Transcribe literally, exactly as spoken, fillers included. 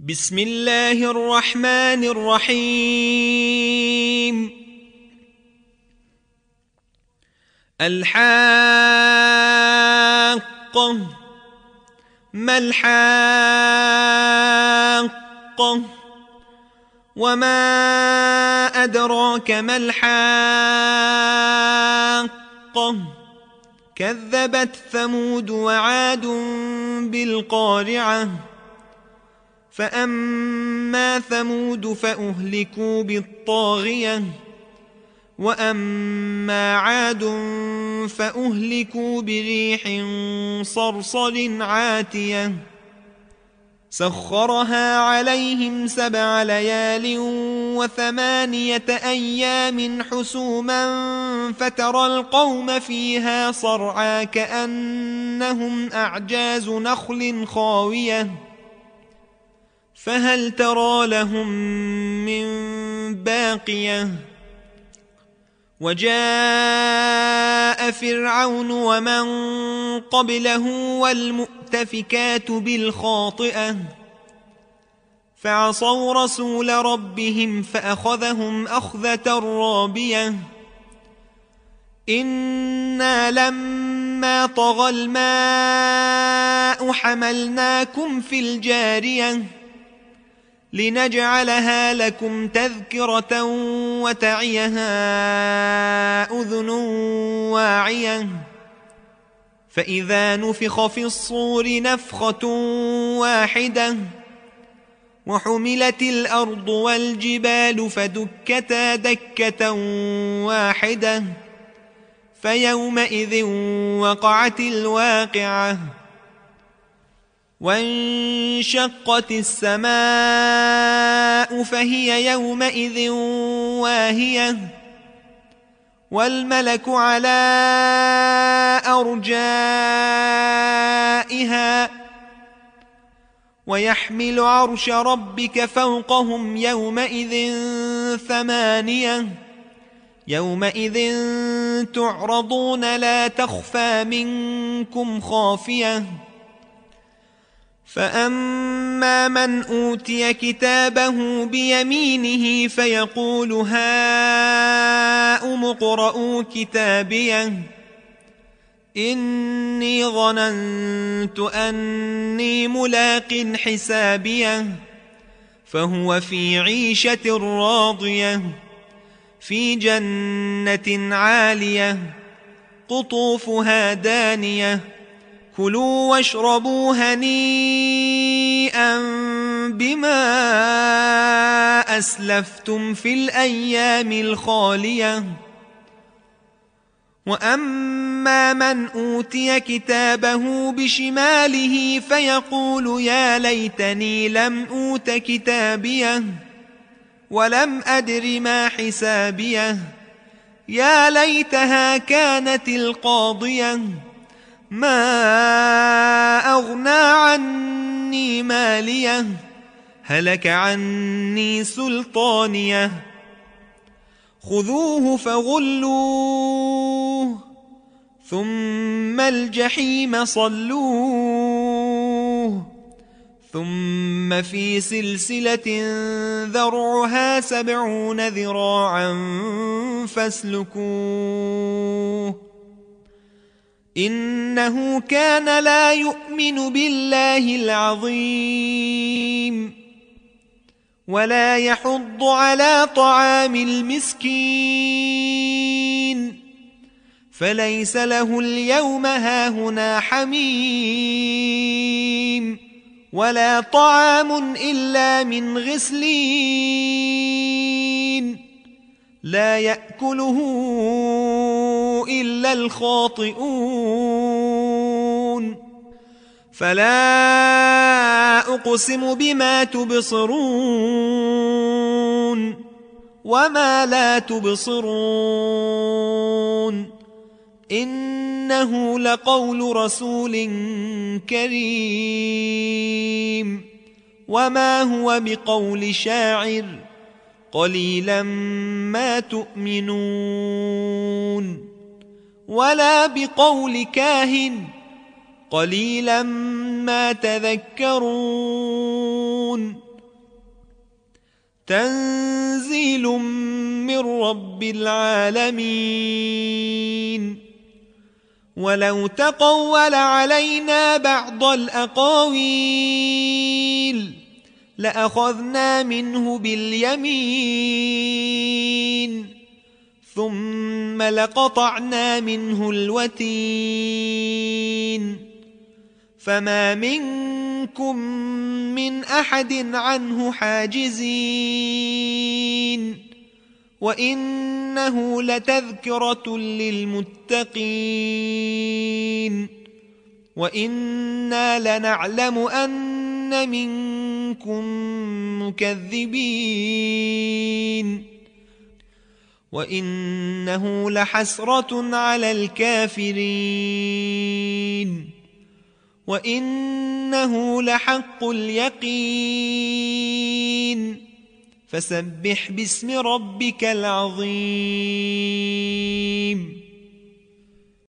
بسم الله الرحمن الرحيم. الحاقة ما الحاقة وما أدراك ما الحاقة كذبت ثمود وعاد بالقارعة فأما ثمود فأهلكوا بالطاغية وأما عاد فأهلكوا بريح صرصر عاتية سخرها عليهم سبع ليال وثمانية أيام حسوما فترى القوم فيها صرعى كأنهم أعجاز نخل خاوية فهل ترى لهم من باقية وجاء فرعون ومن قبله والمؤتفكات بالخاطئة فعصوا رسول ربهم فأخذهم أخذة رابية إنا لما طغى الماء حملناكم في الجارية لنجعلها لكم تذكرة وتعيها أذن واعية فإذا نفخ في الصور نفخة واحدة وحملت الأرض والجبال فدكتا دكة واحدة فيومئذ وقعت الواقعة وانشقت السماء فهي يومئذ واهية والملك على أرجائها ويحمل عرش ربك فوقهم يومئذ ثمانية يومئذ تعرضون لا تخفى منكم خافية فأما من أوتي كتابه بيمينه فيقول هاؤم اقرءوا كتابيه إني ظننت أني ملاق حسابيه فهو في عيشة راضية في جنة عالية قطوفها دانية كلوا واشربوا هنيئا بما أسلفتم في الأيام الخالية وأما من أوتي كتابه بشماله فيقول يا ليتني لم أوت كتابيه ولم أدر ما حسابيه يا ليتها كانت القاضية ما أغنى عني ماليه هلك عني سلطانيه خذوه فغلوه ثم الجحيم صلوه ثم في سلسلة ذرعها سبعون ذراعا فاسلكوه إنه كان لا يؤمن بالله العظيم ولا يحض على طعام المسكين فليس له اليوم هاهنا حميم ولا طعام إلا من غسلين لا يأكله إلا الخاطئون فلا أقسم بما تبصرون وما لا تبصرون إنه لقول رسول كريم وما هو بقول شاعر قليلا ما تؤمنون ولا بقول كاهن قليلا ما تذكرون تنزيل من رب العالمين ولو تقول علينا بعض الأقاويل لأخذنا منه باليمين ثم لقطعنا منه الوتين فما منكم من أحد عنه حاجزين وإنه لتذكرة للمتقين وإنا لنعلم أن منكم مكذبين وإنه لحسرة على الكافرين وإنه لحق اليقين فسبح باسم ربك العظيم